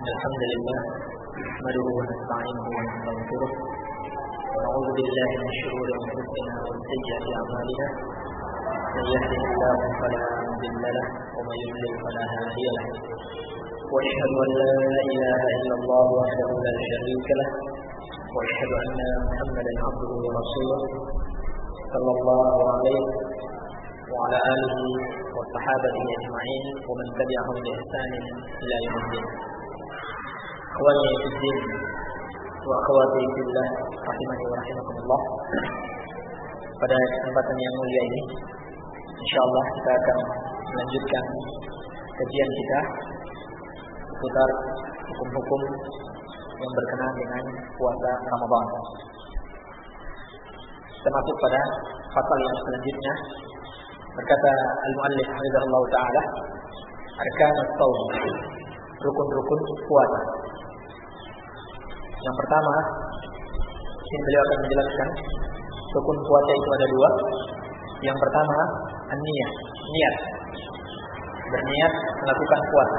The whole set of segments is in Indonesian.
الحمد لله نحمده ونستعينه ونستغفره ونعوذ بالله من شرور أنفسنا ومن سيئات أعمالنا من يهده الله فلا مضل له ومن يضلل فلا هادي له وأشهد أن لا إله إلا الله وحده لا شريك له وأشهد أن محمدا عبده ورسوله صلى الله عليه وعلى آله وصحابته أجمعين ومن تبعهم بإحسان إلى يوم الدين. Akhwani fi din wa akhwati fillah rahimani wa rahimakumullah. Pada kesempatan yang mulia ini insyaallah kita akan melanjutkan kajian kita seputar hukum-hukum yang berkenaan dengan puasa Ramadan. Kita masuk pada pasal yang selanjutnya. Berkata al-muallif hafizahullah taala, arkanus shaum, rukun-rukun puasa. Yang pertama, ini beliau akan menjelaskan rukun puasa itu ada dua. Yang pertama, an-niyah, niat. Berniat melakukan puasa.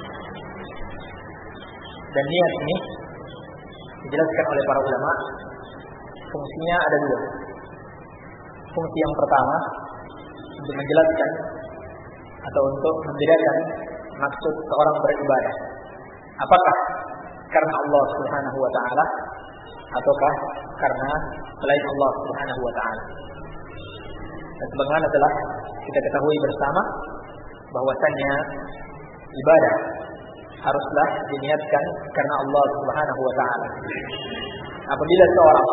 Dan niat ini dijelaskan oleh para ulama, fungsinya ada dua. Fungsi yang pertama untuk menjelaskan atau untuk membedakan maksud seorang beribadah. Apakah karena Allah Subhanahu wa taala ataukah karena selain Allah Subhanahu wa taala? Dan sebagaimana telah kita ketahui bersama bahwasanya ibadah haruslah diniatkan karena Allah Subhanahu wa taala. Apabila seorang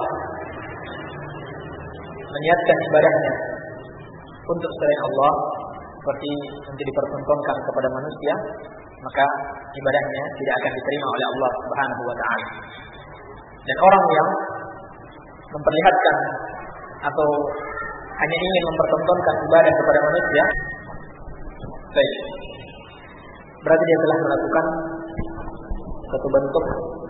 meniatkan ibadahnya untuk selain Allah seperti untuk dipertontonkan kepada manusia, maka ibadahnya tidak akan diterima oleh Allah Subhanahu wa taala. Dan orang yang memperlihatkan atau hanya ingin mempertontonkan ibadah kepada manusia, baik, berarti dia telah melakukan suatu bentuk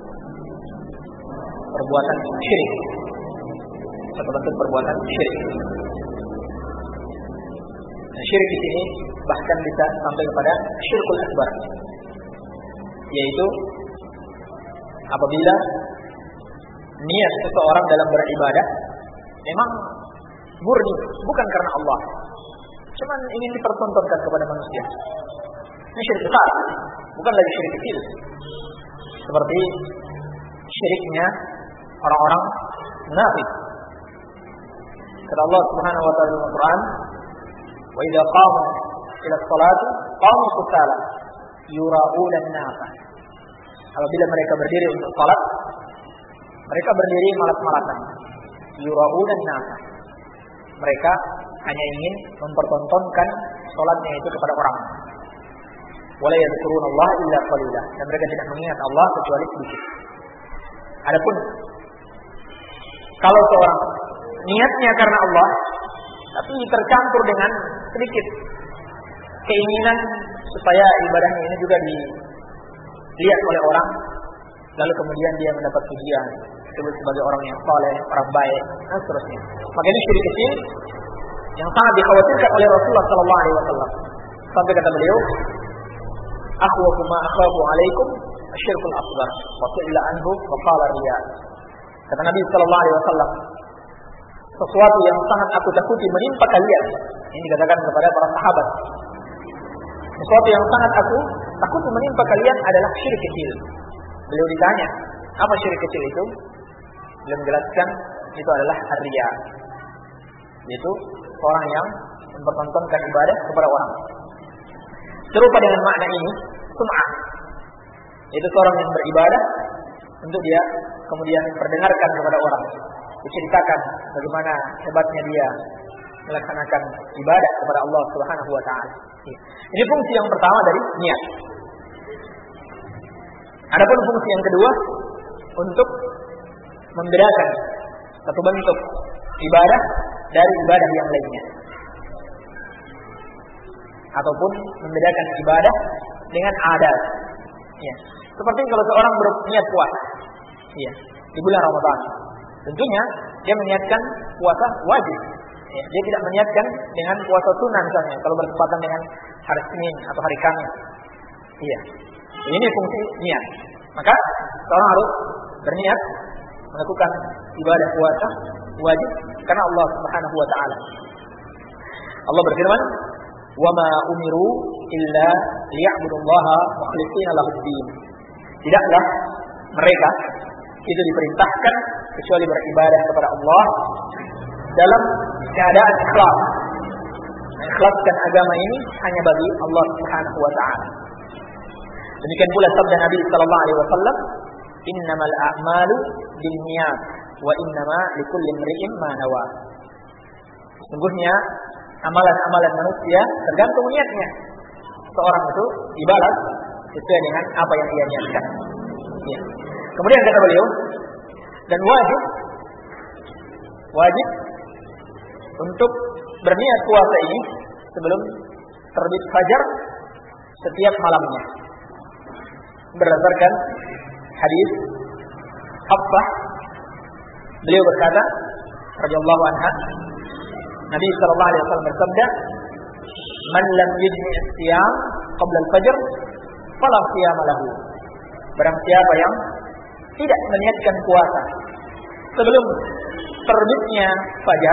perbuatan syirik. Suatu bentuk perbuatan syirik. Syirik di sini bahkan bisa sampai kepada syirkul akbar, yaitu apabila niat seseorang dalam beribadah memang murni, bukan karena Allah, cuman ingin dipertontonkan kepada manusia. Ini syirik besar, bukan lagi syirik kecil, seperti syiriknya orang-orang munafik. Kata Allah Subhanahu wa taala dalam Al-Qur'an, wa idza qamu ila sholati qamu kusala yura'una an-nas. Apabila mereka berdiri untuk salat, mereka berdiri malas-malasan. Yura'una an-nas. Mereka hanya ingin mempertontonkan salatnya itu kepada orang. Wala yadhkurunallaha illa qalila. Dan mereka tidak mengingat Allah kecuali sedikit. Adapun kalau seorang niatnya karena Allah tapi tercampur dengan sedikit keinginan supaya ibadahnya ini juga dilihat oleh orang, lalu kemudian dia mendapat pujian, disebut sebagai orang yang saleh, orang baik, dan seterusnya. Maka ini syirik kecil yang sangat dikhawatirkan oleh Rasulullah sallallahu alaihi wasallam. Sampai kata beliau, "Akhwafu ma akhafu alaikum asyirkul akbar, wa su'ila anhu wa qala riya." Kata Nabi sallallahu alaihi wasallam, sesuatu yang sangat aku takuti menimpa kalian. Ini dikatakan kepada para sahabat. Sesuatu yang sangat aku takuti menimpa kalian adalah syirik kecil. Beliau ditanya, apa syirik kecil itu? Beliau menjelaskan itu adalah ar-riya. Yaitu orang yang mempertontonkan ibadah kepada orang. Serupa dengan makna ini, sum'ah. Itu seorang yang beribadah untuk dia kemudian memperdengarkan kepada orang, diceritakan bagaimana hebatnya dia melaksanakan ibadah kepada Allah Subhanahu wa taala. Ini fungsi yang pertama dari niat. Adapun fungsi yang kedua untuk membedakan satu bentuk ibadah dari ibadah yang lainnya. Ataupun membedakan ibadah dengan adat. Ya. Seperti kalau seorang berniat puasa. Ya, di bulan Ramadan. Tentunya dia meniatkan puasa wajib. Ya, dia tidak meniatkan dengan puasa sunnah misalnya kalau bertepatan dengan hari Senin atau hari Kamis. Iya. Ini fungsi niat. Maka seorang harus berniat melakukan ibadah puasa wajib karena Allah Subhanahu wa taala. Allah berfirman, "Wa ma umiru illa liya'budullaha mukhlishina lahud-din." Tidaklah mereka itu diperintahkan kecuali beribadah kepada Allah dalam keadaan ikhlas. Mengikhlaskan agama ini hanya bagi Allah Subhanahu wa taala. Demikian pula sabda Nabi sallallahu alaihi wasallam, "Innamal a'malu binniyat wa innama likulli imri'in ma nawa." Sesungguhnya amalan-amalan manusia tergantung niatnya. Seorang itu dibalas sesuai dengan apa yang ia niatkan. Ya. Kemudian kata beliau, dan wajib untuk berniat puasa ini sebelum terbit fajar setiap malamnya. Berdasarkan hadis Hafsah, beliau berkata, radhiyallahu anha, Nabi sallallahu alaihi wasallam bersabda, "Man lam yajmi' as-siyam qabla al-fajr, fala siyama lahu." Barang siapa yang tidak meniatkan puasa sebelum terbitnya fajar,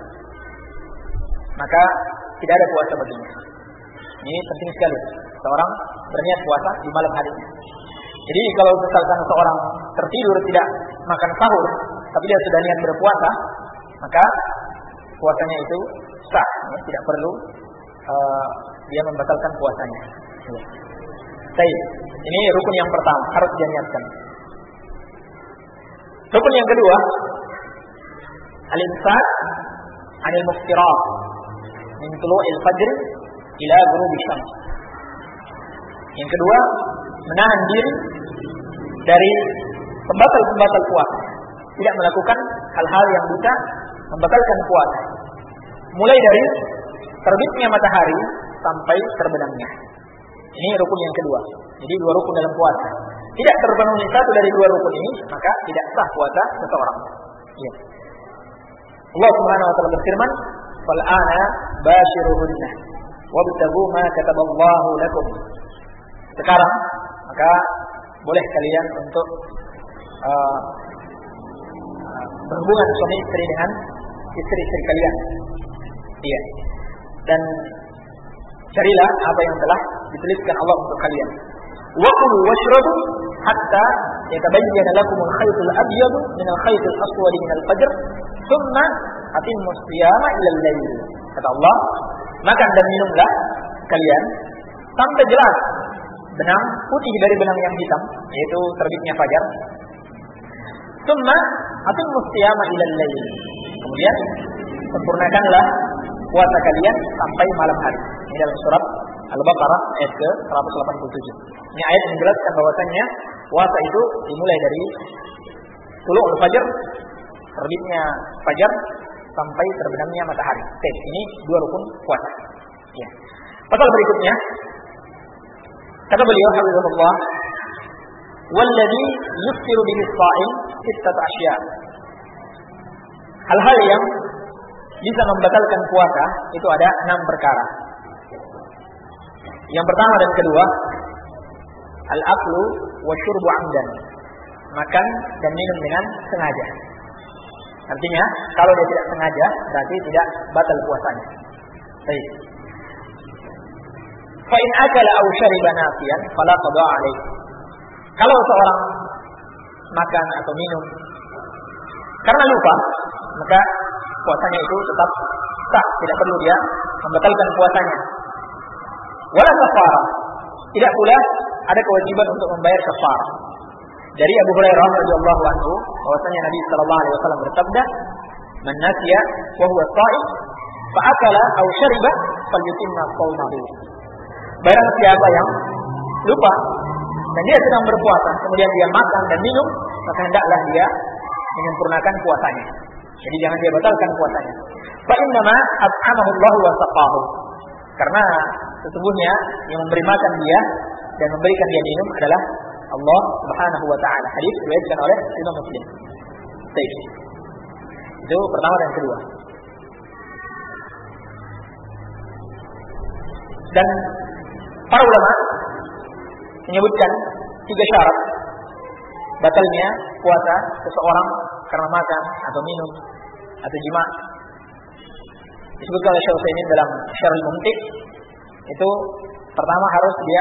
maka tidak ada puasa baginya. Ini penting sekali, seorang berniat puasa di malam harinya. Jadi kalau misalkan seorang tertidur tidak makan sahur, tapi dia sudah niat berpuasa, maka puasanya itu sah, ya, tidak perlu dia membatalkan puasanya. Ya. Baik, ini rukun yang pertama, harus dia niatkan. Rukun yang kedua, al-imsak 'anil muftirat min tulu'il fajr ila ghurubi syams. Yang kedua, menahan diri dari pembatal-pembatal puasa, tidak melakukan hal-hal yang bisa membatalkan puasa, mulai dari terbitnya matahari sampai terbenamnya. Ini rukun yang kedua. Jadi dua rukun dalam puasa. Tidak terpenuhi satu dari dua rukun ini, maka tidak sah puasa seseorang. Ya. Allah Subhanahu wa taala berfirman, "Fal ana bashiruhunna wabtaghu ma kataballahu lakum." Sekarang maka boleh kalian untuk berhubungan suami istri dengan istri-istri kalian. Iya. Dan carilah apa yang telah dituliskan Allah untuk kalian. Wa kulu washrabu hatta yatabayyana lakum al-khayt al-abyad min al-khayt al-aswad min al-fajr, thumma atimmu as-siyama ila al-lail. Kata Allah, makan dan minumlah kalian sampai jelas benang putih dari benang yang hitam, yaitu terbitnya fajar. Thumma atimmu as-siyama ila al-lail. Kemudian sempurnakanlah puasa kalian sampai malam hari. Ini dalam surat Al-Baqarah ayat ke-187. Ini ayat menjelaskan bahwasannya puasa itu dimulai dari tulu'ul fajr, terbitnya fajar, sampai terbenamnya matahari. Oke, ini dua rukun puasa. Ya. Pasal berikutnya, kata beliau hafizahullah, "Walladzi yuftiru bihi as-sha'im sittatu asya'." Hal-hal yang bisa membatalkan puasa itu ada 6 perkara. Yang pertama dan kedua, al-aklu wa syurbu 'amdan. Makan dan minum dengan sengaja. Artinya, kalau dia tidak sengaja, berarti tidak batal puasanya. Baik. Fa in akala aw syariba nasiyan fala qada 'alaihi. Kalau seorang makan atau minum karena lupa, maka puasanya itu tetap sah, tidak perlu dia membatalkan puasanya. Wala kafarah, tidak pula ada kewajiban untuk membayar kafarah. Dari Abu Hurairah radhiyallahu anhu, bahwasanya Nabi sallallahu alaihi wasallam bersabda, "Man nasiya wa huwa sha'im fa akala aw shariba falyutimma shawmahu." Barang siapa yang lupa dan dia sedang berpuasa, kemudian dia makan dan minum, maka hendaklah dia menyempurnakan puasanya. Jadi jangan dia batalkan puasanya. Fa innama at'amahu Allah wa saqahu. Karena sesungguhnya yang memberi makan dia dan memberikan dia minum adalah Allah Subhanahu wa taala. Hadis diriwayatkan oleh Imam Muslim. Baik. Itu pertama dan kedua. Dan para ulama menyebutkan 3 syarat batalnya puasa seseorang karena makan atau minum atau jima. Disebutkan oleh Syekh Utsaimin dalam Syarhul Mumti', itu pertama harus dia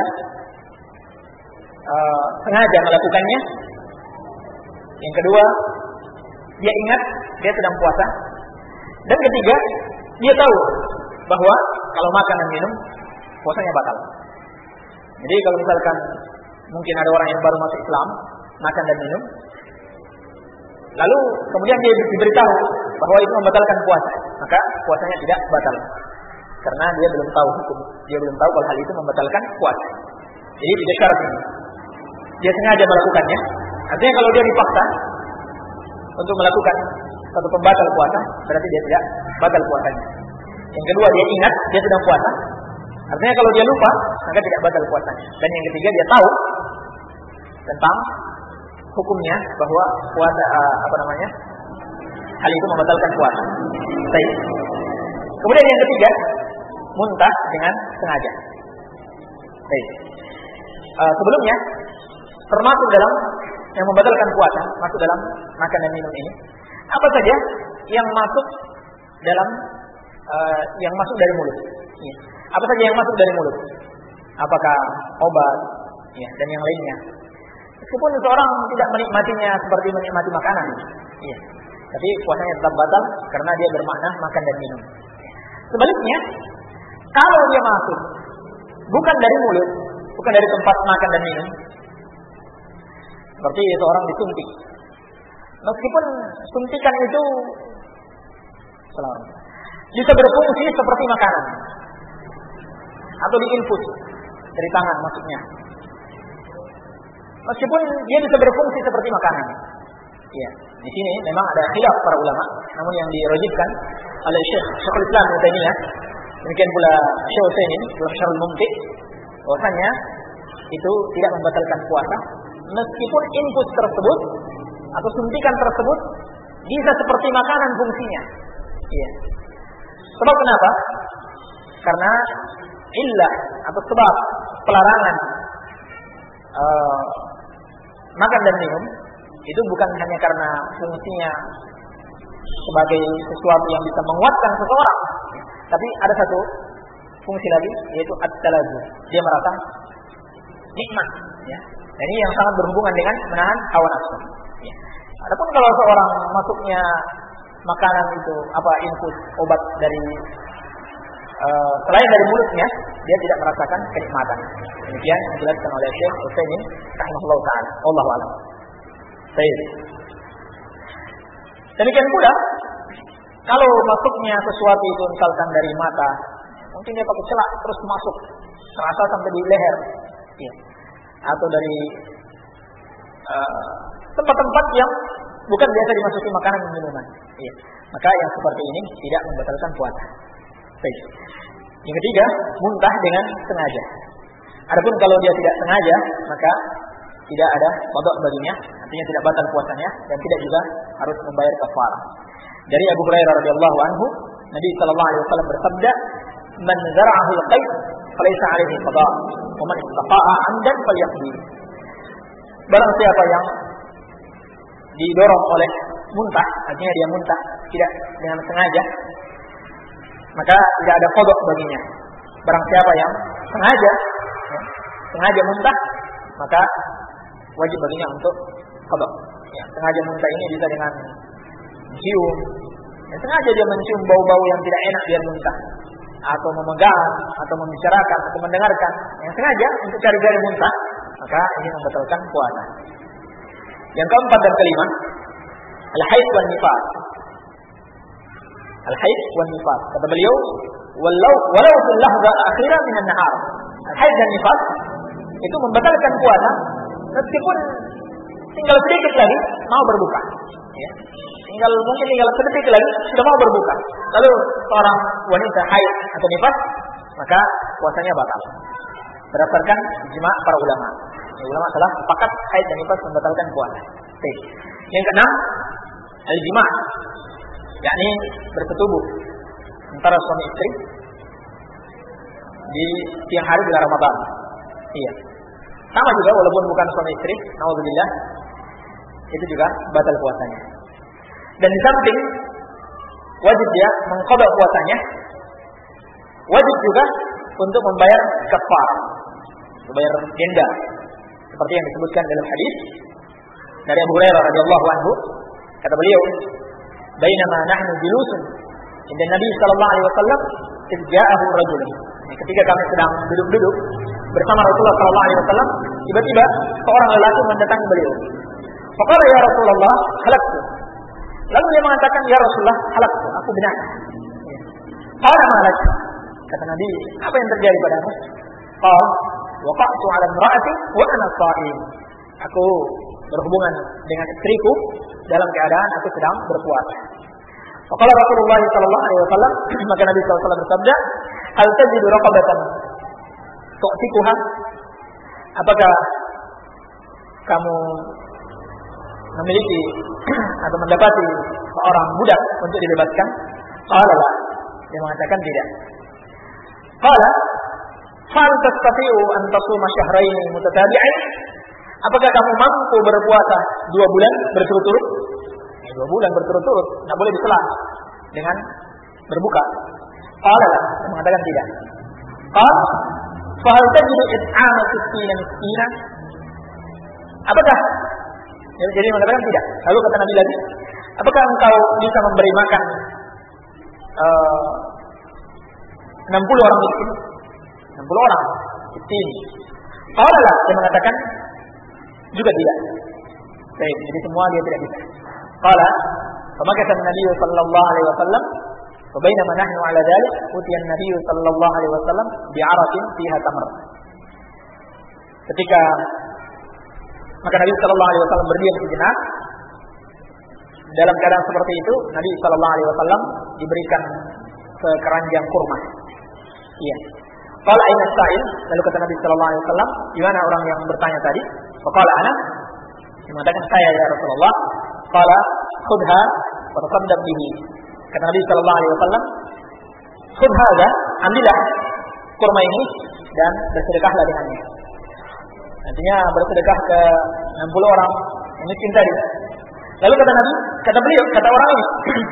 sengaja melakukannya. Yang kedua, dia ingat dia sedang puasa. Dan ketiga, dia tahu bahwa kalau makan dan minum puasanya batal. Jadi kalau misalkan mungkin ada orang yang baru masuk Islam, makan dan minum, lalu kemudian dia diberitahu bahwa itu membatalkan puasa, maka puasanya tidak batal. Karena dia belum tahu hukum, dia belum tahu kalau hal itu membatalkan puasa. Jadi tidak syarat ini. Dia sengaja melakukannya. Artinya kalau dia dipaksa untuk melakukan satu pembatal puasa, berarti dia tidak batal puasanya. Yang kedua, dia ingat dia sedang puasa. Artinya kalau dia lupa, maka tidak batal puasanya. Dan yang ketiga, dia tahu tentang hukumnya bahwa puasa hal itu membatalkan puasa. Baik. Kemudian yang ketiga, muntah dengan sengaja. Baik. Sebelumnya termasuk dalam yang membatalkan puasa, masuk dalam makan dan minum ini, apa saja yang masuk dalam yang masuk dari mulut. Ya. Apa saja yang masuk dari mulut? Apakah obat, ya, dan yang lainnya. Meskipun seorang tidak menikmatinya seperti menikmati makanan, ya, tapi puasanya tetap batal karena dia bermakna makan dan minum. Sebaliknya, kalau dia masuk bukan dari mulut, bukan dari tempat makan dan minum, seperti seorang disuntik. Meskipun suntikan itu bisa berfungsi seperti makanan atau diinfus dari tangan maksudnya. Meskipun dia bisa berfungsi seperti makanan. Ya, di sini memang ada khilaf para ulama, namun yang dirajihkan oleh Syekhul Islam Ibnu Taimiyah, demikian pula Syekh Utsaimin dalam Syarhul Mumti', bahwasanya itu tidak membatalkan puasa meskipun infus tersebut atau suntikan tersebut bisa seperti makanan fungsinya. Iya. Sebab kenapa? Karena illah atau sebab pelarangan makan dan minum itu bukan hanya karena fungsinya sebagai sesuatu yang bisa menguatkan seseorang, tapi ada satu fungsi lagi, yaitu at-talazzu. Dia merasa nikmat, ya. Dan ini yang sangat berhubungan dengan menahan hawa nafsu. Ya. Adapun kalau seorang masuknya makanan itu infus obat dari selain dari mulutnya, dia tidak merasakan kenikmatan. Demikian dijelaskan oleh Syekh Utsaimin rahimahullah taala. Wallahu a'lam. Baik. Demikian pula kalau masuknya sesuatu itu misalkan dari mata, mungkin dia pakai celak terus masuk, terasa sampai di leher, ya. Atau dari tempat-tempat yang bukan biasa dimasuki makanan dan minuman, ya. Maka yang seperti ini tidak membatalkan puasa. Baik. Yang ketiga, muntah dengan sengaja. Adapun kalau dia tidak sengaja, maka tidak ada qada baginya, artinya tidak batal puasanya dan tidak juga harus membayar kafarah. Dari Abu Hurairah radhiyallahu anhu, Nabi sallallahu alaihi wasallam bersabda, "Man zara'ahu al-qayb falaysa 'alaihi qada, wa man istaqa'a 'amdan falyaqdi." Barang siapa yang didorong oleh muntah, artinya dia muntah tidak dengan sengaja, maka tidak ada qada baginya. Barang siapa yang sengaja muntah, maka wajib baginya untuk qada. Ya, sengaja muntah ini bisa dengan cium, ya, sengaja dia mencium bau-bau yang tidak enak biar muntah, atau memegang, atau membicarakan, atau mendengarkan, yang sengaja untuk cari-cari muntah, maka ini membatalkan puasa. Yang keempat dan kelima, al-haid wan nifas. Al-haid wan nifas. Kata beliau, walau fil lahza akhirah min an-nahar. Al-haid dan nifas itu membatalkan puasa meskipun tinggal sedikit lagi mau berbuka. Ya. Mungkin tinggal sedikit lagi sudah mau berbuka. Lalu seorang wanita haid atau nifas, maka puasanya batal. Berdasarkan ijma' para ulama. Ulama telah sepakat haid dan nifas membatalkan puasa. Baik. Yang keenam, al-jima', yakni bersetubuh antara suami istri di siang hari bulan Ramadan. Iya. Sama juga walaupun bukan suami istri, naudzubillah. itu juga batal puasanya. Dan di samping wajib dia mengqada puasanya, wajib juga untuk membayar kafarah, membayar denda, seperti yang disebutkan dalam hadis dari Abu Hurairah radhiyallahu anhu. Kata beliau, "Bainama nahnu julusun inda Nabi sallallahu alaihi wasallam, ja'ahu rajulun." Ketika kami sedang duduk-duduk bersama Rasulullah sallallahu alaihi wasallam, tiba-tiba seorang lelaki mendatangi beliau. Faqala ya Rasulullah, halaktu. Lalu dia mengatakan, ya Rasulullah, halaktu, aku binasa. Qala ma lak? Kata Nabi, apa yang terjadi padamu? Qala, waqa'tu 'ala imra'ati wa ana sha'im. Aku berhubungan dengan istriku dalam keadaan aku sedang berpuasa. Faqala Rasulullah sallallahu alaihi wasallam, maka Nabi sallallahu alaihi wasallam bersabda, hal tajidu raqabatan tu'tikuha? Apakah kamu memiliki atau mendapati seorang budak untuk dibebaskan? Qala la. Dia mengatakan tidak. Qala hal tastati'u an tasuma syahrayn mutatabi'ain? Apakah kamu mampu berpuasa 2 bulan berturut-turut? 2 bulan berturut-turut, tidak boleh diselang dengan berbuka. Qala la. Dia mengatakan tidak. Qala fa hal tajidu it'ama 60 miskinan? Apakah? Jadi mengatakan tidak. Lalu kata Nabi lagi, apakah engkau bisa memberi makan 60 orang miskin? 60 orang miskin. Qala la. Dia mengatakan juga tidak. Baik, jadi semua dia tidak bisa. Qala, maka kata Nabi sallallahu alaihi wasallam, wa bainama nahnu ala dzalik, utiya Nabi sallallahu alaihi wasallam bi'aratin fiha tamr. Ketika maka Nabi sallallahu alaihi wasallam berdiam sejenak, dalam keadaan seperti itu Nabi sallallahu alaihi wasallam diberikan sekeranjang kurma. Iya. Qala aina sa'il? Lalu kata Nabi sallallahu alaihi wasallam, di mana orang yang bertanya tadi? Faqala ana. Dia mengatakan saya ya Rasulullah. Qala khudha wa tasaddaq bihi. Kata Nabi sallallahu alaihi wasallam, khudh hadha, ambillah kurma ini dan bersedekahlah dengannya. Artinya bersedekah ke 60 orang yang miskin tadi. Lalu kata Nabi, kata beliau, kata orang ini,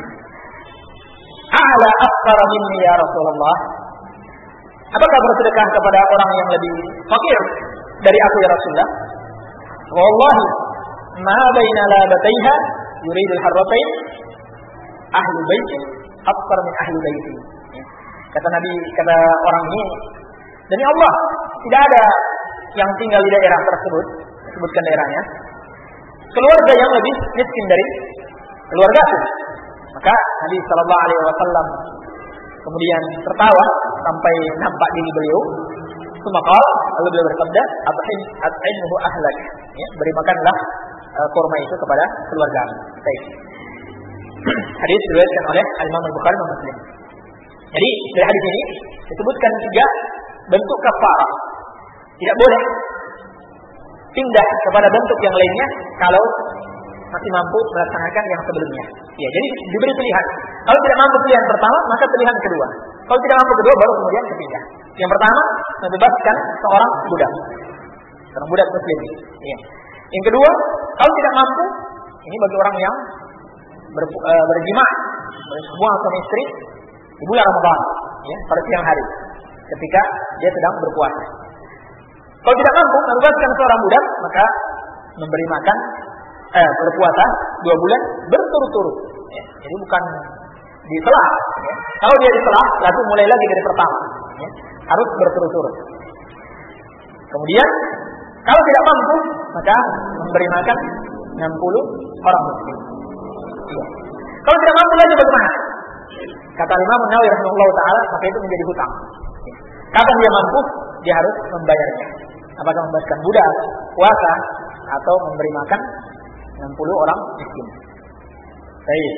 a'la afqara minni ya Rasulullah. Apakah bersedekah kepada orang yang lebih fakir dari aku ya Rasulullah? Wallahi ma baina labataiha yuridul harratain ahlu baiti afqar min ahli baiti. Kata Nabi, kata orang ini, demi Allah, tidak ada yang tinggal di daerah tersebut, sebutkan daerahnya, keluarga yang lebih miskin dari keluarga. Maka Nabi sallallahu alaihi wasallam kemudian tertawa sampai nampak diri beliau. Semakal, lalu beliau bersabda, at'imhu ahlak. Ya, beri makanlah kurma itu kepada keluarga. Baik. Hadis diriwayatkan oleh Imam Al-Bukhari dan Muslim. Jadi dari hadis ini disebutkan 3 bentuk kafarah. Tidak boleh pindah kepada bentuk yang lainnya kalau masih mampu melaksanakan yang sebelumnya. Ya, jadi diberi pilihan. Kalau tidak mampu pilihan pertama, maka pilihan kedua. Kalau tidak mampu kedua, baru kemudian ketiga. Yang pertama, membebaskan seorang budak muslim. Ya. Yang kedua, kalau tidak mampu, ini bagi orang yang berjima, berhubungan suami istri di bulan Ramadan, ya, pada siang hari, ketika dia sedang berpuasa. Kalau tidak mampu membebaskan seorang budak, maka memberi makan berpuasa 2 bulan berturut-turut. Ya. Jadi bukan diselah. Ya. Kalau dia diselah, lalu mulai lagi dari pertama. Ya. Harus berturut-turut. Kemudian, kalau tidak mampu, maka memberi makan 60 orang miskin. Ya. Kalau tidak mampu lagi bagaimana? Kata Imam Nawawi rahimahullah taala, maka itu menjadi hutang. Ya. Kapan dia mampu, dia harus membayarnya. Apakah membebaskan budak, puasa, atau memberi makan 60 orang miskin. Baik.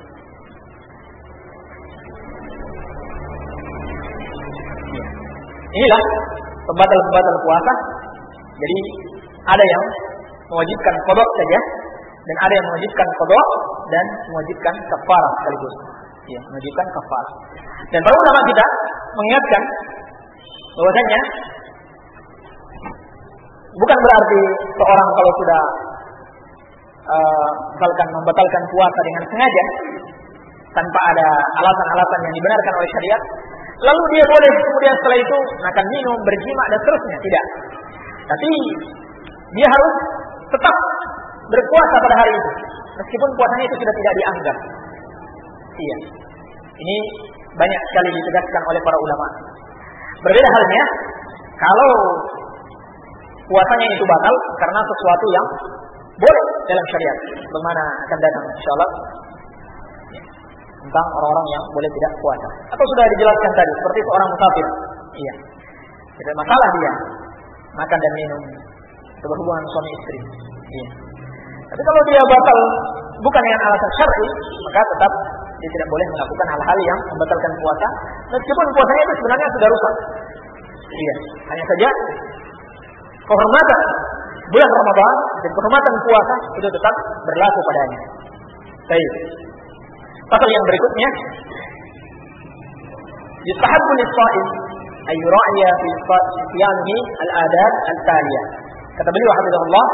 Inilah pembatal-pembatal puasa. Jadi ada yang mewajibkan qada saja, dan ada yang mewajibkan qada dan mewajibkan kafarah sekaligus. Ya, mewajibkan kafarah. Dan para ulama kita mengingatkan bahwasanya bukan berarti seorang kalau sudah misalkan membatalkan puasa dengan sengaja tanpa ada alasan-alasan yang dibenarkan oleh syariat, lalu dia boleh kemudian setelah itu makan, minum, berjima dan seterusnya, tidak. Tapi dia harus tetap berpuasa pada hari itu, meskipun puasanya itu sudah tidak dianggap. Iya. Ini banyak sekali ditegaskan oleh para ulama. Berbeda halnya kalau puasanya itu batal karena sesuatu yang boleh dalam syariat. Bagaimana akan datang insyaallah tentang orang-orang yang boleh tidak puasa. Atau sudah dijelaskan tadi seperti seorang musafir. Iya. Tidak masalah dia makan dan minum atau berhubungan suami istri. Iya. Tapi kalau dia batal bukan dengan alasan syar'i, maka tetap dia tidak boleh melakukan hal-hal yang membatalkan puasa, meskipun puasanya itu sebenarnya sudah rusak. Iya. Hanya saja kehormatan bulan Ramadan dan kehormatan puasa itu tetap berlaku padanya. Baik. Pasal yang berikutnya, yustahabbu lis-sha'im ay yura'iya fi siyamihi al-adab al-taliyah. Kata beliau hafizahullah,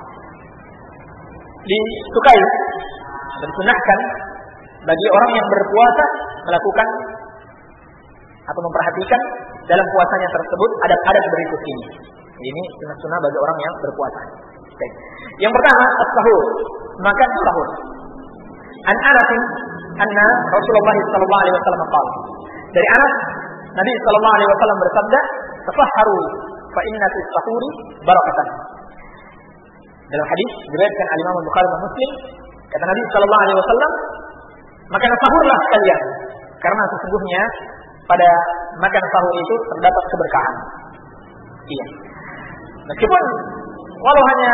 disukai dan sunahkan bagi orang yang berpuasa melakukan atau memperhatikan dalam puasanya tersebut adab-adab berikut ini. Ini sunnah-sunnah bagi orang yang berpuasa. Okay. Yang pertama, as-sahur, makan sahur. An Anas anna Rasulullah sallallahu alaihi wasallam qala. Dari Anas, Nabi sallallahu alaihi wasallam bersabda, "Tasahharu fa inna fis sahuri barakatan." Dalam hadis diriwayatkan oleh Imam Bukhari dan Muslim, kata Nabi sallallahu alaihi wasallam, "Makan sahurlah sekalian, karena sesungguhnya pada makan sahur itu terdapat keberkahan." Iya. Meskipun walau hanya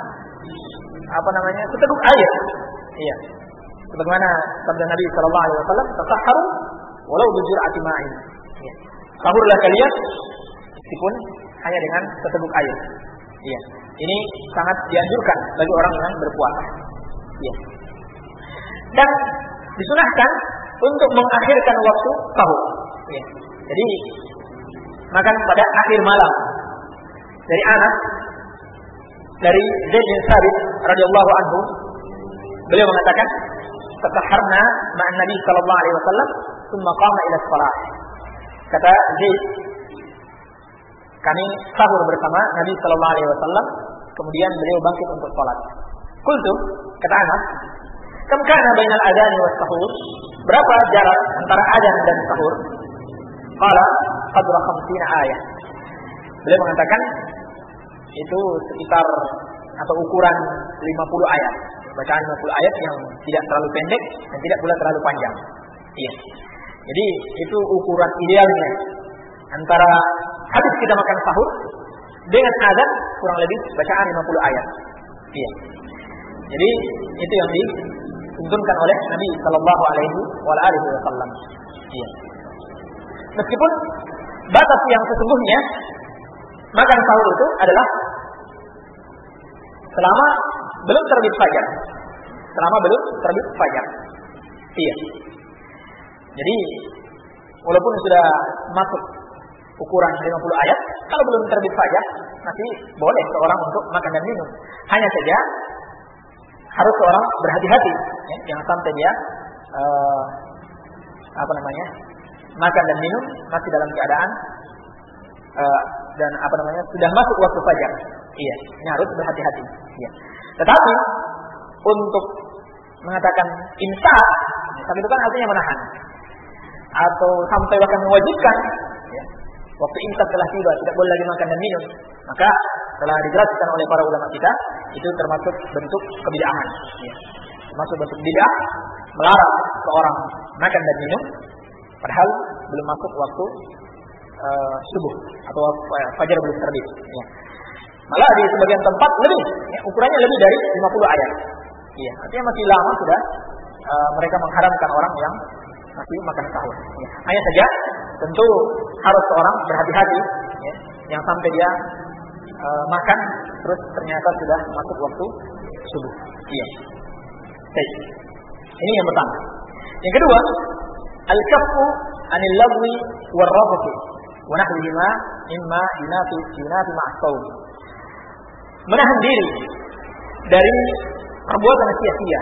seteguk air. Iya. Sebagaimana sabda Nabi sallallahu alaihi wasallam, "Tasahharu walau bi jur'ati ma'in." Iya. Sahurlah kalian meskipun hanya dengan seteguk air. Iya. Ini sangat dianjurkan bagi orang yang berpuasa. Iya. Dan disunahkan untuk mengakhirkan waktu sahur. Iya. Jadi makan pada akhir malam. Dari Anas, dari Zaid bin Thabit radhiyallahu anhu, beliau mengatakan, "Tasahharna ma'an Nabi sallallahu alaihi wasallam, tsumma qama ila shalah." Kata Zaid, kami sahur bersama Nabi sallallahu alaihi wasallam, kemudian beliau bangkit untuk salat. Qultu, kata Anas, "Kam kana bainal adhan was sahur?" Berapa jarak antara adzan dan sahur? Qala qadra 50 ayat. Beliau mengatakan itu sekitar atau ukuran 50 ayat. Bacaan 50 ayat yang tidak terlalu pendek dan tidak pula terlalu panjang. Iya. Jadi itu ukuran idealnya antara habis kita makan sahur dengan adzan kurang lebih bacaan 50 ayat. Iya. Jadi itu yang dituntunkan oleh Nabi sallallahu alaihi wasallam. Iya. Meskipun batas yang sesungguhnya makan sahur itu adalah selama belum terbit fajar. Selama belum terbit fajar. Iya. Jadi walaupun sudah masuk ukuran 50 ayat, kalau belum terbit fajar masih boleh seorang untuk makan dan minum. Hanya saja harus seorang berhati-hati, ya, jangan sampai dia makan dan minum masih dalam keadaan dan sudah masuk waktu fajar. Iya, ini harus berhati-hati. Iya. Tetapi untuk mengatakan imsak itu kan artinya menahan atau sampai bahkan mewajibkan, ya, waktu imsak telah tiba tidak boleh lagi makan dan minum, maka telah dijelaskan oleh para ulama kita itu termasuk bentuk kebid'ahan. Ya. Termasuk bentuk bid'ah melarang seorang makan dan minum padahal belum masuk waktu subuh atau fajar belum terbit. Ya. Malah di sebagian tempat lebih, ya, ukurannya lebih dari 50 ayat. Iya, artinya masih lama sudah mereka mengharamkan orang yang masih makan sahur. Ya. Hanya saja tentu harus seorang berhati-hati, ya, yang sampai dia makan terus ternyata sudah masuk waktu subuh. Iya. Baik. Ini yang pertama. Yang kedua, al-kaffu 'anil lagwi war-rafathi wa nahwihima mimma yunafi ma'as-shaum. Menahan diri dari perbuatan sia-sia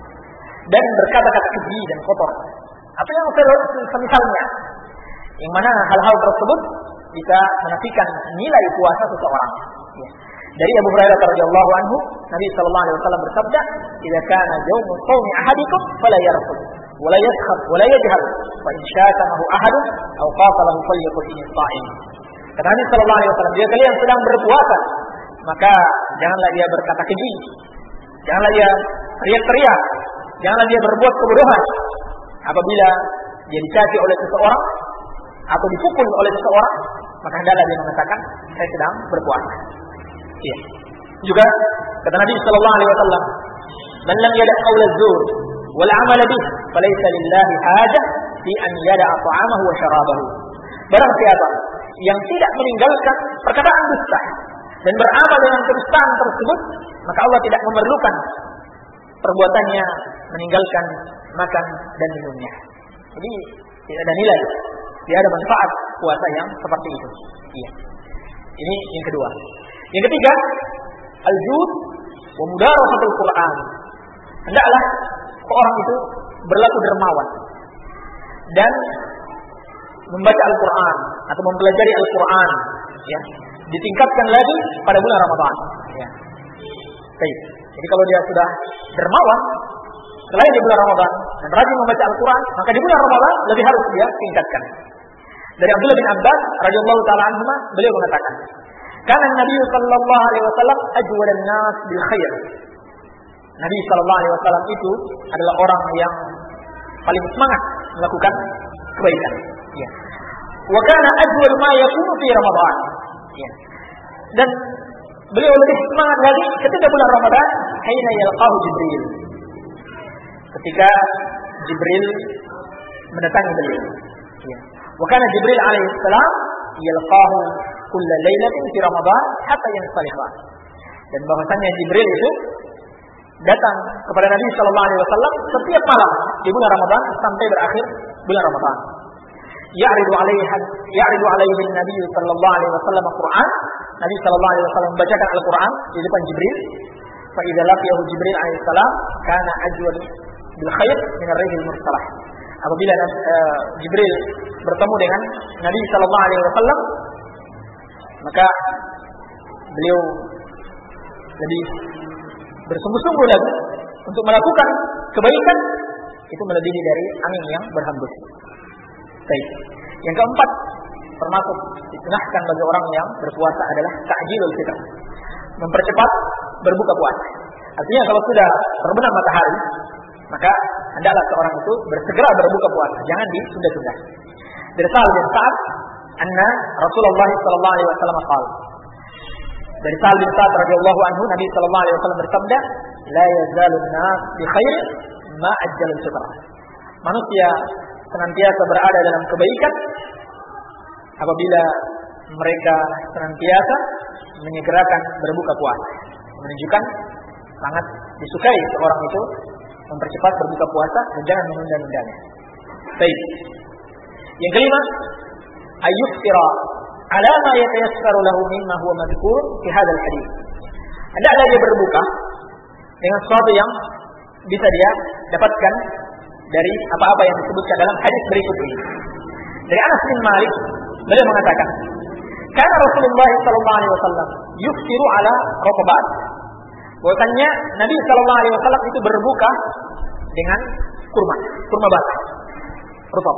dan berkata-kata keji dan kotor atau yang semisalnya, yang mana hal-hal tersebut bisa menafikan nilai puasa seseorang. Ya. Dari Abu Hurairah radhiyallahu anhu, Nabi sallallahu alaihi wasallam bersabda, "Idza kana yawmu shaumi ahadikum fala yarfud wa la yaskhab wa la yajhal, fa in syatamahu ahadun aw qatalahu falyaqul inni sha'im." Kata Nabi sallallahu alaihi wasallam, jika kalian sedang berpuasa, maka janganlah dia berkata keji, janganlah dia teriak-teriak, janganlah dia berbuat kebodohan. Apabila dia dicaci oleh seseorang atau dipukul oleh seseorang, maka hendaklah dia mengatakan, saya sedang berpuasa. Iya. Juga kata Nabi sallallahu alaihi wasallam, "Man lam yada' qaula az-zur wal 'amal bih, falaysa lillahi hajah fi an yada'a ta'amahu wa syarabahu." Barang siapa yang tidak meninggalkan perkataan dusta dan beramal dengan kedustaan tersebut, maka Allah tidak memerlukan perbuatannya meninggalkan makan dan minumnya. Jadi tidak ada nilai, tidak ada manfaat puasa yang seperti itu. Iya. Ini yang kedua. Yang ketiga, al-jud wa mudarasatul Quran. Hendaklah seorang itu berlaku dermawan dan membaca Al-Quran atau mempelajari Al-Quran, ya, ditingkatkan lagi pada bulan Ramadan. Ya. Baik. Jadi kalau dia sudah dermawan selain di bulan Ramadan dan rajin membaca Al-Quran, maka di bulan Ramadan lebih harus dia tingkatkan. Dari Abdullah bin Abbas radhiyallahu taala anhu, beliau mengatakan, "Kana Nabi sallallahu alaihi wasallam ajwadan nas bil khair." Nabi sallallahu alaihi wasallam itu adalah orang yang paling semangat melakukan kebaikan. Ya. Wa kana ajwal ma yakunu fi Ramadan. Ya. Dan beliau lebih semangat lagi ketika bulan Ramadan, haina yalqahu Jibril. Ketika Jibril mendatangi beliau. Ya. Wa kana Jibril alaihi salam yalqahu kulla lailatin fi Ramadan hatta yansaliha. Dan bahwasanya Jibril itu datang kepada Nabi sallallahu alaihi wasallam setiap malam di bulan Ramadan sampai berakhir bulan Ramadan. Ya'ridu alaihi Nabi sallallahu alaihi wasallam Al-Qur'an. Nabi sallallahu alaihi wasallam membacakan Al-Qur'an di depan Jibril. Fa idza laqiyahu Jibril alaihi salam kana ajwal bil khair min ar-rihil mursalah. Apabila Jibril bertemu dengan Nabi sallallahu alaihi wasallam, maka beliau lebih bersungguh-sungguh lagi untuk melakukan kebaikan, itu melebihi dari angin yang berhembus. Baik. Yang keempat, termasuk disunahkan bagi orang yang berpuasa adalah ta'jilul fitr, mempercepat berbuka puasa. Artinya kalau sudah terbenam matahari, maka hendaklah seorang itu bersegera berbuka puasa, jangan ditunda-tunda. Dari Sa'ad bin Sa'ad, anna Rasulullah sallallahu alaihi wasallam qala. Dari Sa'ad bin Sa'ad radhiyallahu anhu, Nabi sallallahu alaihi wasallam bersabda, "La yazalun nas bi khair ma ajjalul fitr." Manusia senantiasa berada dalam kebaikan apabila mereka senantiasa menyegerakan berbuka puasa. Menunjukkan sangat disukai seorang itu mempercepat berbuka puasa dan jangan menunda-nundanya. Baik. Yang kelima, ayyuftira ala ma yatayassaru lahu mimma huwa madhkur fi hadzal hadits. Hendaklah dia berbuka dengan sesuatu yang bisa dia dapatkan dari apa-apa yang disebutkan dalam hadis berikut ini. Dari Anas bin Malik, beliau mengatakan, "Kana Rasulullah sallallahu alaihi wasallam yuftiru ala rutbat." Bahwasanya Nabi sallallahu alaihi wasallam itu berbuka dengan kurma basah, rutub.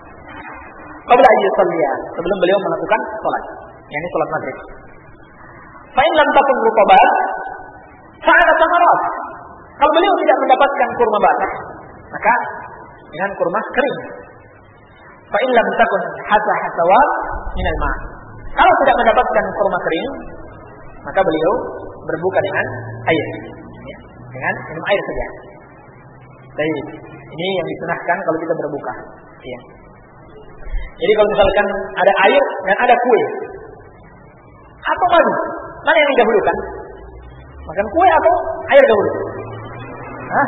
Qabla an yusalliya, sebelum beliau melakukan salat, yakni salat Maghrib. Fa in lam takun rutbat, fa'ala tamarat. Kalau beliau tidak mendapatkan kurma basah, maka dengan kurma kering. Fa in lam takun hasawat min al-ma'. Kalau tidak mendapatkan kurma kering, maka beliau berbuka dengan air, ya, dengan minum air saja. Baik, ini yang disunahkan kalau kita berbuka. Ya. Jadi kalau misalkan ada air dan ada kue, atau madu, mana yang didahulukan? Makan kue atau air dahulu? Hah?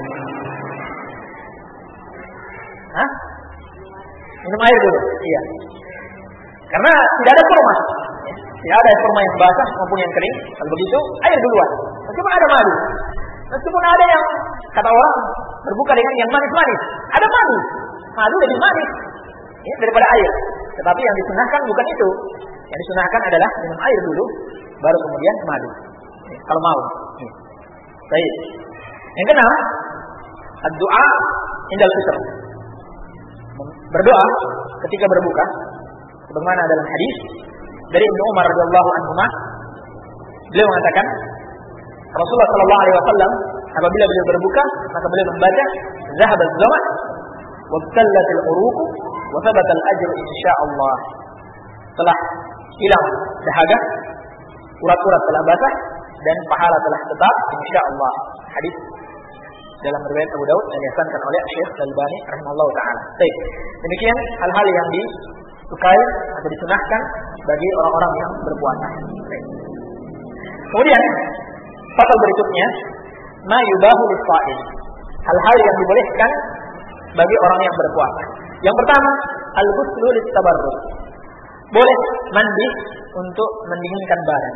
Minum air dulu. Iya. Karena tidak ada kurma. Tidak ada kurma yang basah maupun yang kering. Kalau begitu, air duluan. Cuma ada madu. Meskipun ada yang kata orang berbuka dengan yang manis-manis, ada manis, madu lebih manis ya, daripada air. Tetapi yang disunahkan bukan itu. Yang disunahkan adalah minum air dulu, baru kemudian madu. Ya, kalau mau. Ya. Baik. Yang keenam, doa indal fitr. Berdoa ketika berbuka, sebagaimana dalam hadis dari Ibnu Umar radhiyallahu anhu, beliau mengatakan Rasulullah sallallahu alaihi wasallam apabila beliau berbuka, maka beliau membaca zahaba az-zaman wa tallat al-uruq wa thabata al-ajr insyaallah. Telah hilang dahaga, urat-urat telah basah dan pahala telah tetap insyaallah. Hadis dalam riwayat Abu Daud dan dihasankan oleh Syekh Al-Albani rahimahullah taala. Baik. Demikian hal-hal yang disukai atau disunahkan bagi orang-orang yang berpuasa. Baik. Kemudian pasal berikutnya, ma yubahu lis-shaim. Hal-hal yang dibolehkan bagi orang yang berpuasa. Yang pertama, al-ghuslu lit-tabarrud. Boleh mandi untuk mendinginkan badan.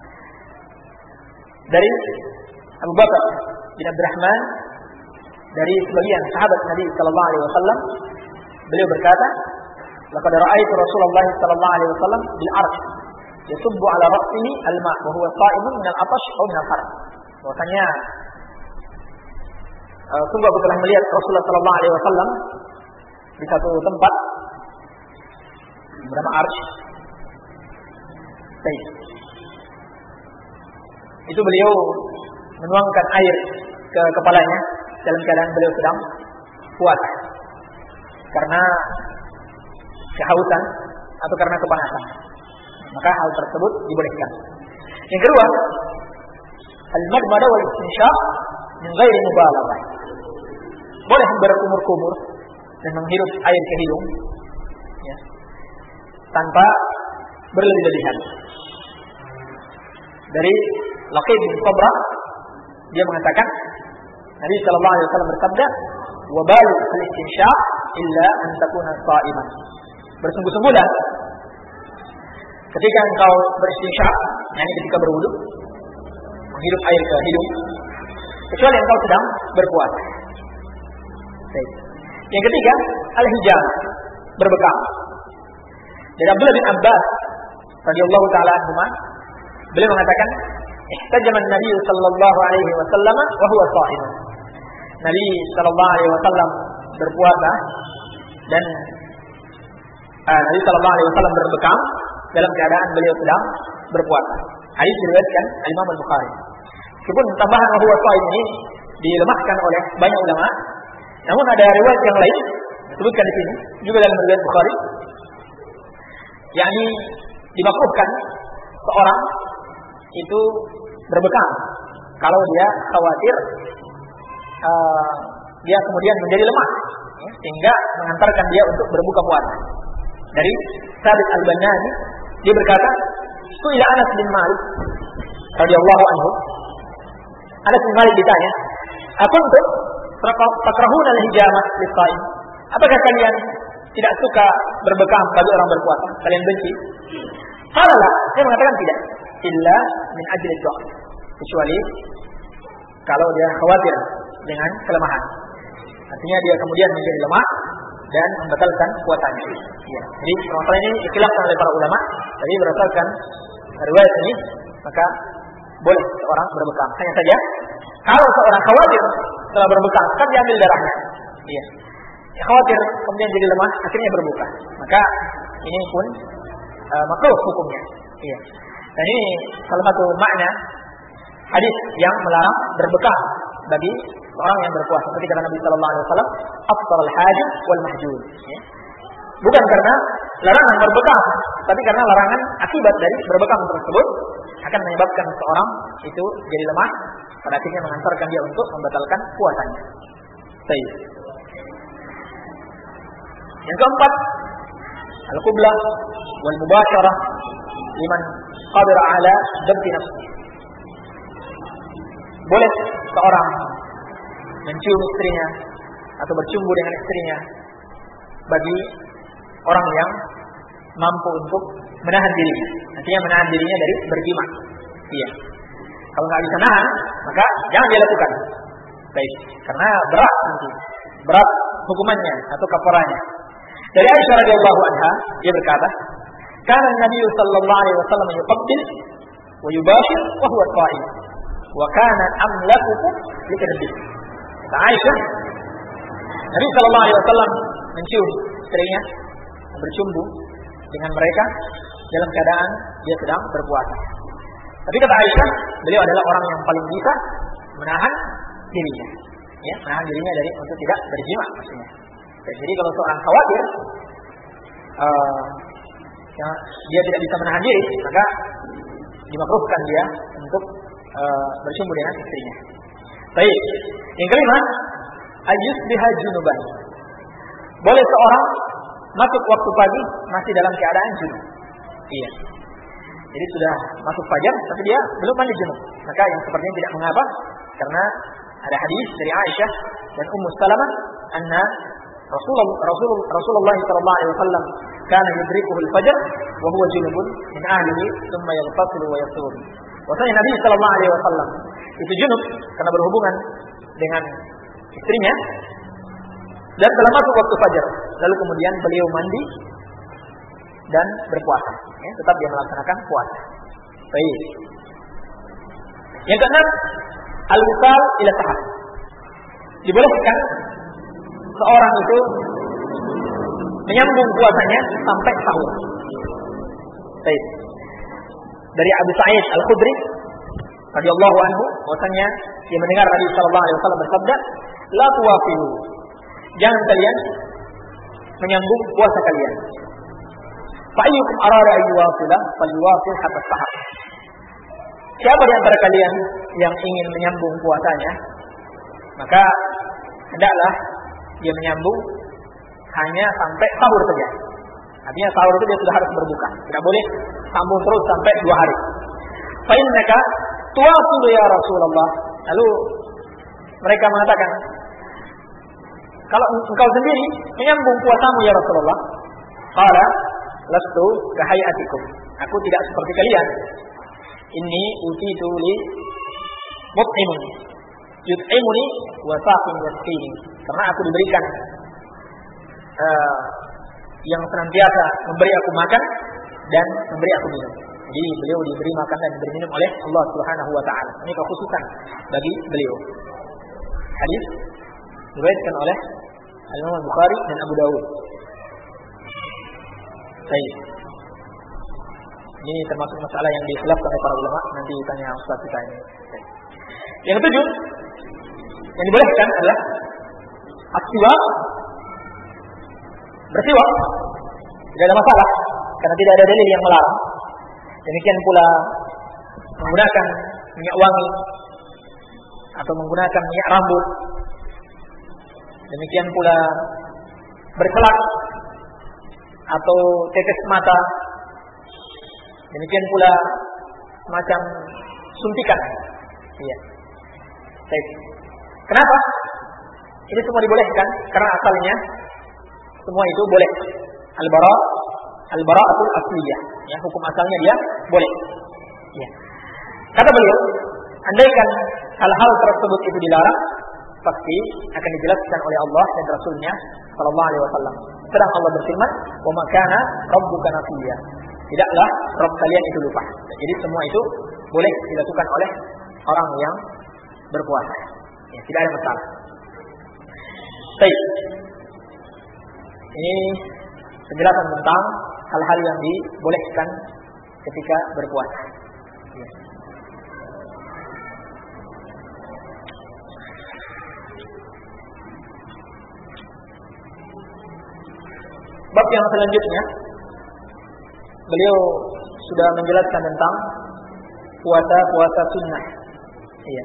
Dari Abu Bakar bin Abdurrahman, dari sebagian sahabat Nabi sallallahu alaihi wasallam, beliau berkata, laqad ra'aitu Rasulullah sallallahu alaihi wasallam bil arsh yasubbu ala ra'sihi al-ma' wa huwa sha'imun min al-'atash aw min al-har. Bahwasanya sungguh aku telah melihat Rasulullah sallallahu alaihi wasallam di satu tempat bernama Arsh. Baik. Itu beliau menuangkan air ke kepalanya dalam keadaan beliau sedang puasa karena kehausan atau karena kepanasan. Maka hal tersebut dibolehkan. Yang kedua, al-madmada wal istinsyaq min ghairi mubalaghah. Boleh berkumur-kumur dan menghirup air ke hidung ya, tanpa berlebih-lebihan. Dari Laqid bin Sabra, dia mengatakan Nabi sallallahu alaihi wasallam bersabda, "Wa balu al-istinsyaq illa an takuna sha'iman." Bersungguh-sungguhlah ketika engkau beristinsyak, yakni ketika berwudu, menghirup air ke hidung, kecuali engkau sedang berpuasa. Baik. Yang ketiga, al-hijab, berbekam. Dari Abdullah bin Abbas radhiyallahu taala anhu, beliau mengatakan, "Ihtajama an-nabiy sallallahu alaihi wasallam wa huwa sha'im." Nabi sallallahu alaihi wasallam berpuasa dan Nabi sallallahu alaihi wasallam berbekam dalam keadaan beliau sedang berpuasa. Hadis diriwayatkan Imam Al-Bukhari. Meskipun tambahan wa huwa sha'im ini dilemahkan oleh banyak ulama, namun ada riwayat yang lain disebutkan di sini juga dalam riwayat Bukhari, yakni dimakruhkan seorang itu berbekam kalau dia khawatir dia kemudian menjadi lemah ya, sehingga mengantarkan dia untuk berbuka puasa. Dari Thabit Al-Banani, dia berkata, "Su'ila Anas bin Malik radhiyallahu anhu." Anas bin Malik ditanya, "Akuntum takrahuna al-hijamah lis-shaim?" Apakah kalian tidak suka berbekam bagi orang berpuasa? Kalian benci? Qala la, dia mengatakan tidak. Illa min ajli ad-dha'f. Kecuali kalau dia khawatir dengan kelemahan. Artinya dia kemudian menjadi lemah dan membatalkan puasanya. Ya. Jadi masalah ini dikhilafkan oleh para ulama. Jadi berdasarkan riwayat ini, maka boleh seorang berbekam. Hanya saja kalau seorang khawatir setelah berbekam kan diambil darahnya. Iya. Khawatir kemudian jadi lemah, akhirnya berbuka. Maka ini pun makruh hukumnya. Iya. Dan ini salah satu makna hadis yang melarang berbekam bagi orang yang berpuasa. Seperti kata Nabi sallallahu alaihi wasallam, "Afdal al-hajj wal mahjul." Ya. Bukan karena larangan berbekam, tapi karena larangan akibat dari berbekam tersebut akan menyebabkan seorang itu jadi lemah, pada akhirnya mengantarkan dia untuk membatalkan puasanya. Baik. Yang keempat, al-qiblah wal mubasyarah liman qadira ala dabti nafsi. Boleh seorang mencium istrinya atau bercumbu dengan istrinya bagi orang yang mampu untuk menahan dirinya. Artinya menahan dirinya dari berjima. Iya. Kalau nggak bisa nahan, maka jangan dia lakukan. Baik, karena berat hukumannya atau kafarahnya. Dari Aisyah radhiyallahu anha, dia berkata, "Kana Nabi sallallahu alaihi wasallam yuqabbil wa yubashir wa huwa qa'im, wa kana amlakukum liqadbi." Kata Aisyah, Nabi sallallahu alaihi wasallam mencium istrinya, bercumbu dengan mereka dalam keadaan dia sedang berpuasa. Tapi kata Aisyah, beliau adalah orang yang paling bisa menahan dirinya, ya, menahan dirinya dari untuk tidak berjima maksudnya. Jadi kalau seorang khawatir dia tidak bisa menahan diri, maka dimakruhkan dia untuk bercumbu dengan istrinya. Baik, yang kelima, ayyusbiha junuban. Boleh seorang masuk waktu pagi masih dalam keadaan junub. Iya. Jadi sudah masuk fajar tapi dia belum mandi junub. Maka yang sepertinya tidak mengapa karena ada hadis dari Aisyah dan Ummu Salamah anna Rasulullah sallallahu alaihi wasallam kana yudrikuhu al-fajr wa huwa junubun min ahlihi thumma yaghtasilu wa yasur. Bahwasanya Nabi sallallahu alaihi wasallam itu junub karena berhubungan dengan istrinya dan telah masuk waktu fajar. Lalu kemudian beliau mandi dan berpuasa. Ya, tetap dia melaksanakan puasa. Baik. Yang keenam, al-wisal ila sahar. Dibolehkan seorang itu menyambung puasanya sampai sahur. Baik. Dari Abu Sa'id Al-Khudri radhiyallahu anhu, bahwasanya dia mendengar Nabi sallallahu alaihi wasallam bersabda, "La tuwafilu." Jangan kalian menyambung puasa kalian. Fa'ayyukum arada ayyuwafila falyuwafil hatta sahar. Siapa di antara kalian yang ingin menyambung puasanya, maka hendaklah dia menyambung hanya sampai sahur saja. Artinya sahur itu dia sudah harus berbuka. Tidak boleh sambung terus sampai 2 hari. Fa innaka tuwasilu ya Rasulullah. Lalu mereka mengatakan, kalau engkau sendiri menyambung puasamu ya Rasulullah. Qala lastu kahayatikum. Aku tidak seperti kalian. Inni utitu li mut'imun yut'imuni wa saqin yasqini. Karena aku diberikan yang senantiasa memberi aku makan dan memberi aku minum. Jadi beliau diberi makan dan diberi minum oleh Allah Subhanahu wa taala. Ini kekhususan bagi beliau. Hadis diriwayatkan oleh Al-Imam Bukhari dan Abu Dawud. Baik. Ini termasuk masalah yang dikhilafkan oleh para ulama, nanti tanya Ustaz kita ini. Baik. Yang ketujuh, yang dibolehkan adalah as-siwak, bersiwak. Tidak ada masalah karena tidak ada dalil yang melarang. Demikian pula menggunakan minyak wangi atau menggunakan minyak rambut. Demikian pula berkelak atau tetes mata. Demikian pula semacam suntikan. Iya. Baik. Kenapa? Ini semua dibolehkan karena asalnya semua itu boleh. Al-bara'atul asliyah. Ya, hukum asalnya dia boleh. Ya. Kata beliau, andaikan hal-hal tersebut itu dilarang, pasti akan dijelaskan oleh Allah dan Rasulnya sallallahu alaihi wasallam. Sedang Allah berfirman, "Wa ma kana rabbuka nasiya." Tidaklah Rabb kalian itu lupa. Jadi semua itu boleh dilakukan oleh orang yang berpuasa. Ya, tidak ada masalah. Baik. Ini penjelasan tentang hal-hal yang dibolehkan ketika berpuasa. Ya. Bab yang selanjutnya, beliau sudah menjelaskan tentang puasa sunnah. Iya.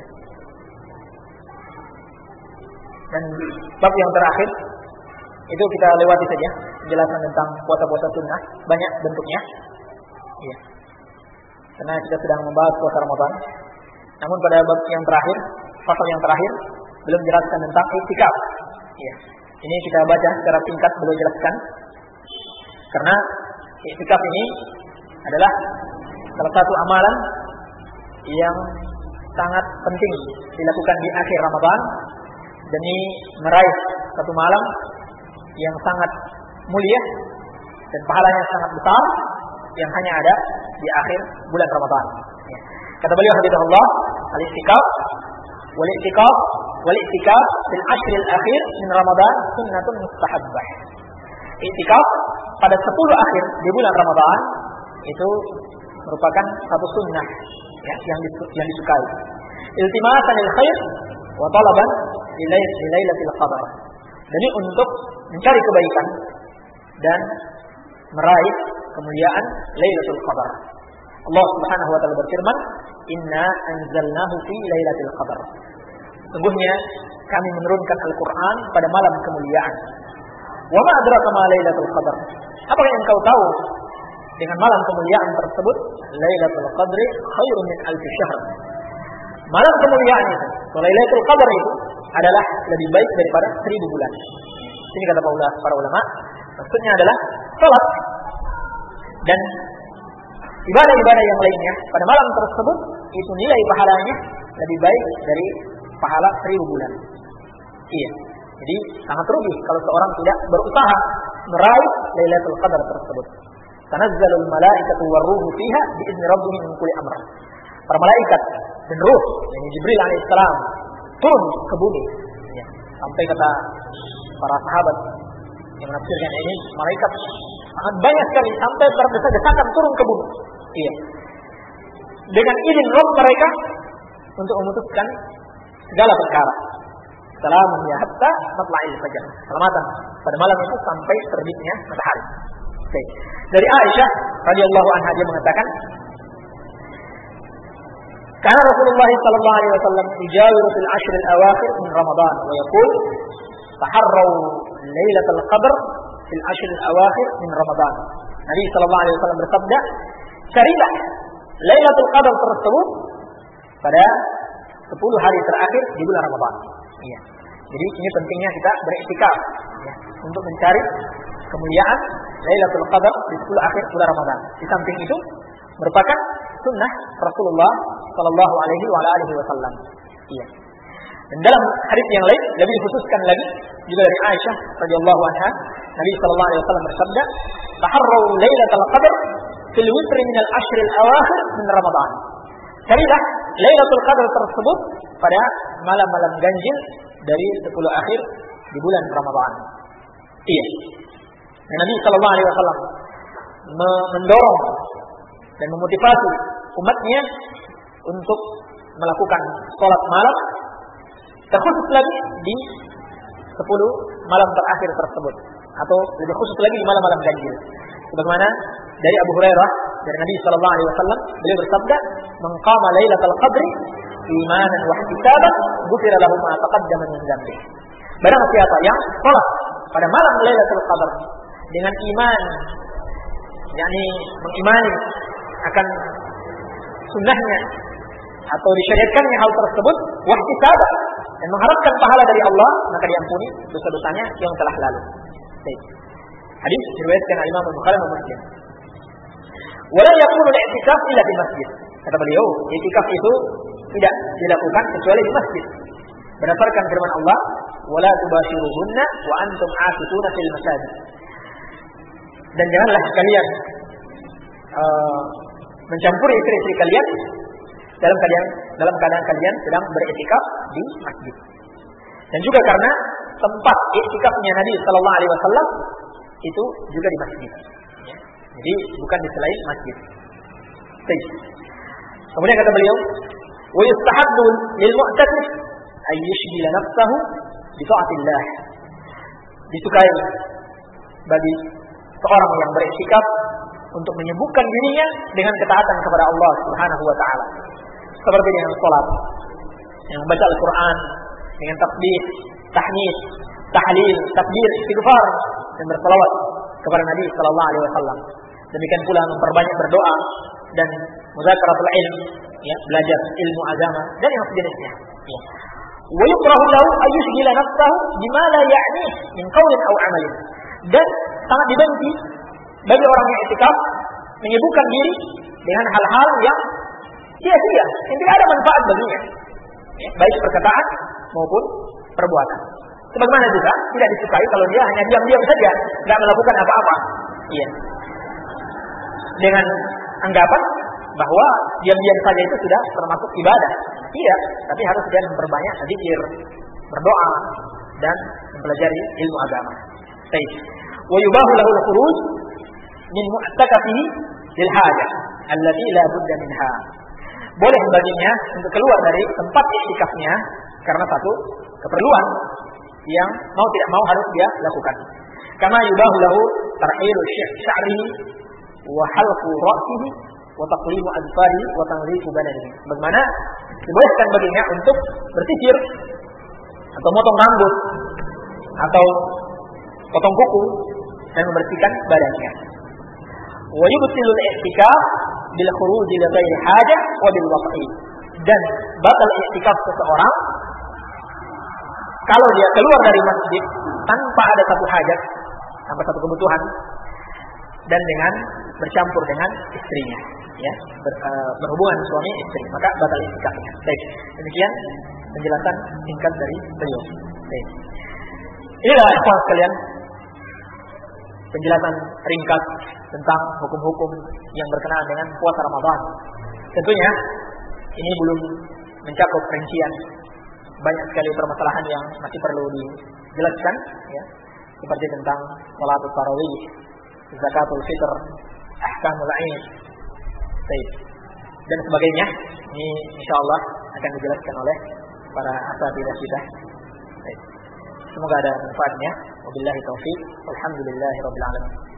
Dan bab yang terakhir itu kita lewati saja, penjelasan tentang puasa sunnah, banyak bentuknya. Iya. Karena kita sedang membahas puasa Ramadan. Namun pada bab yang terakhir, pasal yang terakhir, belum menjelaskan tentang i'tikaf. Iya. Ini kita baca secara singkat, beliau jelaskan. Karena i'tikaf ini adalah salah satu amalan yang sangat penting dilakukan di akhir Ramadan demi meraih satu malam yang sangat mulia dan pahalanya sangat besar yang hanya ada di akhir bulan Ramadan. Ya. Kata beliau hafizahullah, al-i'tikaf wal-i'tikaf fil ashr al-akhir min Ramadan sunnatun mustahabbah. I'tikaf pada 10 akhir di bulan Ramadan itu merupakan satu sunnah ya, yang disukai. Iltimasan lil khair wa talaban li lailatul qadar. Jadi untuk mencari kebaikan dan meraih kemuliaan Lailatul Qadar. Allah Subhanahu wa taala berfirman, "Inna anzalnahu fi Lailatul Qadar." Sungguhnya kami menurunkan Al-Qur'an pada malam kemuliaan. Wa ma adraka ma Lailatul Qadar? Apakah yang kau tahu dengan malam kemuliaan tersebut? Lailatul Qadri khairun min alfi syahr. Malam kemuliaan itu, Lailatul Qadar itu adalah lebih baik daripada 1000 bulan. Ini kata para ulama, maksudnya adalah salat dan ibadah-ibadah yang lainnya pada malam tersebut itu nilai pahalanya lebih baik dari pahala 1000 bulan. Iya. Jadi sangat rugi kalau seorang tidak berusaha meraih Lailatul Qadar tersebut. Tanazzalul malaikatu warruhu fiha biizni rabbihim min kulli amr. Para malaikat dan ruh, yakni Jibril alaihissalam turun ke bumi. Ya. Sampai kata para sahabat yang menafsirkan ini, malaikat sangat banyak sekali sampai berdesak-desakan turun ke bumi. Iya. Dengan izin Rabb mereka untuk memutuskan segala perkara. Salamun ya hatta matla'il fajr. Selamatan pada malam itu sampai terbitnya matahari. Oke. Dari Aisyah radhiyallahu anha dia mengatakan, "Kana Rasulullah sallallahu alaihi wasallam yujawiru fil ashr al-awakhir min Ramadan wa yaqul taharraw Lailatul Qadar fil ashr al-awakhir min Ramadan." Nabi sallallahu alaihi wasallam bersabda, "Carilah Lailatul Qadar tersebut pada 10 hari terakhir di bulan Ramadan." Iya. Jadi ini pentingnya kita beriktikaf ya, untuk mencari kemuliaan Lailatul Qadar di 10 akhir bulan Ramadan. Di samping itu merupakan sunnah Rasulullah sallallahu alaihi wasallam. Iya. Dan dalam hadis yang lain lebih dikhususkan lagi juga dari Aisyah radhiyallahu anha, Nabi sallallahu alaihi wasallam bersabda, "Taharraw Lailatul Qadar fil witr min al-ashr al-awakhir min Ramadan." Carilah Lailatul Qadar tersebut pada malam-malam ganjil dari 10 akhir di bulan Ramadan. Iya. Dan Nabi sallallahu alaihi wasallam mendorong dan memotivasi umatnya untuk melakukan salat malam, terkhusus lagi di 10 malam terakhir tersebut, atau lebih khusus lagi di malam-malam ganjil. Sebagaimana dari Abu Hurairah dari Nabi sallallahu alaihi wasallam, beliau bersabda, "Man qama Lailatul Qadri imanan wa ihtisaban, ghufira lahu ma taqaddama min dzambi." Barang siapa yang salat pada malam Lailatul Qadar dengan iman, yakni mengimani akan sunnahnya atau disyariatkannya hal tersebut, wahtisaba, dan mengharapkan pahala dari Allah, maka diampuni dosa-dosanya yang telah lalu. Baik. Hadis diriwayatkan oleh Imam Bukhari dan Muslim. Wala yakunu al-i'tikaf illa di masjid. Kata beliau, i'tikaf itu tidak dilakukan kecuali di masjid. Berdasarkan firman Allah, wala tubashiruhunna wa antum aakifuna fil masajid. Dan janganlah kalian mencampuri istri-istri kalian dalam keadaan kalian sedang beriktikaf di masjid. Dan juga karena tempat iktikafnya Nabi sallallahu alaihi wasallam itu juga di masjid. Jadi bukan di selain masjid. Baik. Kemudian kata beliau, wa yustahabbu lil mu'takif ay yushghila nafsahu bi ta'atillah. Disukai bagi seorang yang beriktikaf untuk menyibukkan dirinya dengan ketaatan kepada Allah Subhanahu wa taala. Seperti dengan salat, dengan membaca Al-Qur'an, dengan tasbih, tahmid, tahlil, takbir, istighfar dan berselawat kepada Nabi sallallahu alaihi wasallam. Demikian pula memperbanyak berdoa dan muzakaratul ilm, ya, belajar ilmu agama dan yang sejenisnya. Ya. Wa yukrahu lahu ayyushghila nafsahu bima la ya'ni min qawlin aw 'amalin. Dan sangat dibenci bagi orang yang i'tikaf menyibukkan diri dengan hal-hal yang sia-sia, yang tidak ada manfaat baginya, ya, baik perkataan maupun perbuatan. Sebagaimana juga tidak disukai kalau dia hanya diam-diam saja, tidak melakukan apa-apa. Iya. Dengan anggapan bahwa diam-diam saja itu sudah termasuk ibadah. Tidak, tapi harus dia memperbanyak zikir, berdoa, dan mempelajari ilmu agama. Baik. Wa yubahu lahu al-khuruj min mu'takafihi lil hajah allati la budda minha. Boleh baginya untuk keluar dari tempat iktikafnya karena satu keperluan yang mau tidak mau harus dia lakukan. Kama yubahu lahu tarhilu sya'rihi wa halqu ra'sihi wa taqlimu adfarihi wa tanzifu badanihi. Bagaimana dibolehkan baginya untuk bersisir atau motong rambut atau potong kuku dan membersihkan badannya. Wa yubtilul i'tikaf bil khuruj li ghairi hajah wa bil waqi. Dan batal i'tikaf seseorang kalau dia keluar dari masjid tanpa ada satu hajat, tanpa satu kebutuhan, dan dengan bercampur dengan istrinya, ya, berhubungan suami istri, maka batal i'tikafnya. Baik, demikian penjelasan singkat dari beliau. Baik. Inilah ikhwan sekalian penjelasan ringkas tentang hukum-hukum yang berkenaan dengan puasa Ramadan. Tentunya ini belum mencakup rincian, banyak sekali permasalahan yang masih perlu dijelaskan, ya, seperti tentang shalatul tarawih, zakatul fitr, ahkamul aid, dan sebagainya. Ini insyaallah akan dijelaskan oleh para asatidzah kita. Semoga ada manfaatnya. Wabillahi taufiq. Alhamdulillahirabbil alamin.